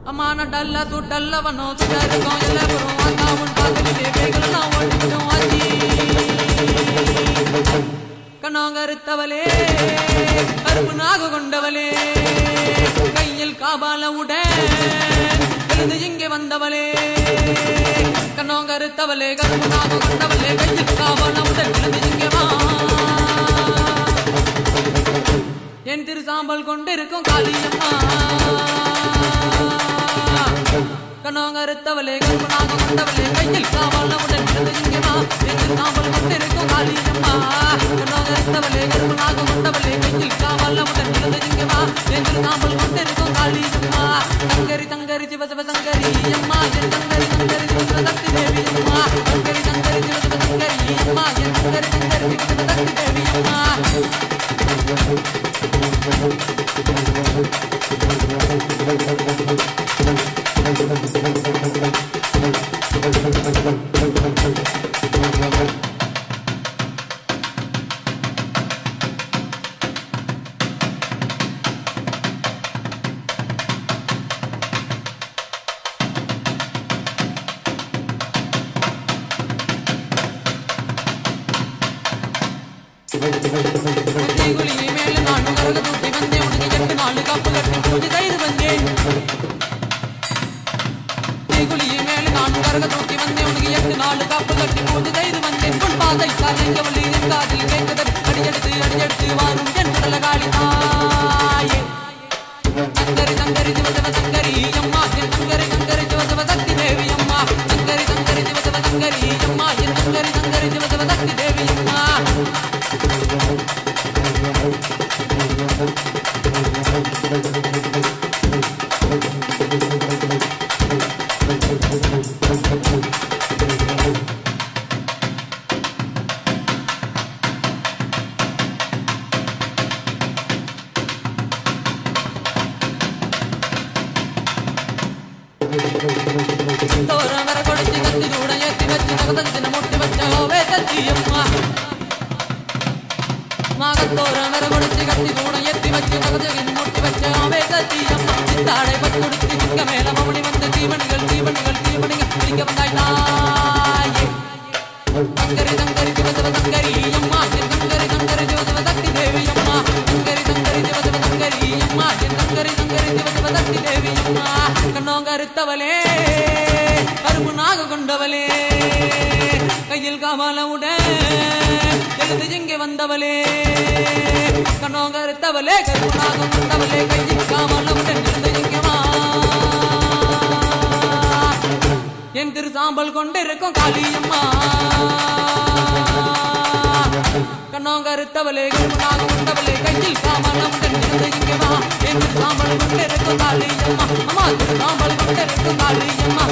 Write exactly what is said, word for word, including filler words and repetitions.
அம்மான டல்ல சுட்டல்லவனோ சுட்டருக்கும் எல்லாரும் வாங்காவும் காதலிலே பேய்களெல்லாம் ஓடிவிடும் ஆச்சி கண்ணாங்கருத்தவளே கருப்பு நாகு கொண்டவளே கையில் காபாலவுடன் எழுந்து இங்கே வந்தவளே கண்ணாங்கருத்தவளே கருப்பு நாகு கொண்டவளே கையில் காபாலவுடன் எழுந்து இங்கே வா என் திரு சாம்பல் கொண்டிருக்கும் காளியம்மா கண்ணாங்கருத்தவளே கருப்பு நாகு கொண்டவளே கையில் காபாலவுடன் எழுந்து இங்கே வா என் திரு சாம்பல் கொண்டிருக்கும் காளியம்மா கண்ணாங்கருத்தவளே கருப்பு நாகு கொண்டவளே கையில் காபாலவுடன் எழுந்து இங்கே வா என் திரு சாம்பல் கொண்டிருக்கும் காளியம்மா சங்கரி சங்கரி சிவ சிவ சங்கரி அம்மா என் சங்கரி சங்கரி சிவ சக்தி தேவி அம்மா சங்கரி சங்கரி சிவ சிவ சங்கரி அம்மா என் சங்கரி சங்கரி சிவ சிவ சக்தி தேவி அம்மா கண்ணாங்கருத்தவளே கருப்பு நாகு கொண்டவளே கையில் காபாலவுடன் எழுந்து இங்கே வந்தவளே கண்ணாங்கருத்தவளே கருப்பு நாகு கொண்டவளே கையில் காபாலவுடன் எழுந்து இங்கே வா என் திரு சாம்பல் கொண்டிருக்கும் காளியம்மா கண்ணாங்கருத்தவளே கருப்பு நாகு கொண்டவளே கையில் காபாலவுடன் எழுந்து இங்கே வா என் திரு சாம்பல் கொண்டிருக்கும் காளியம்மா அம்மா திரு சாம்பல் கொண்டிருக்கும் காளியம்மா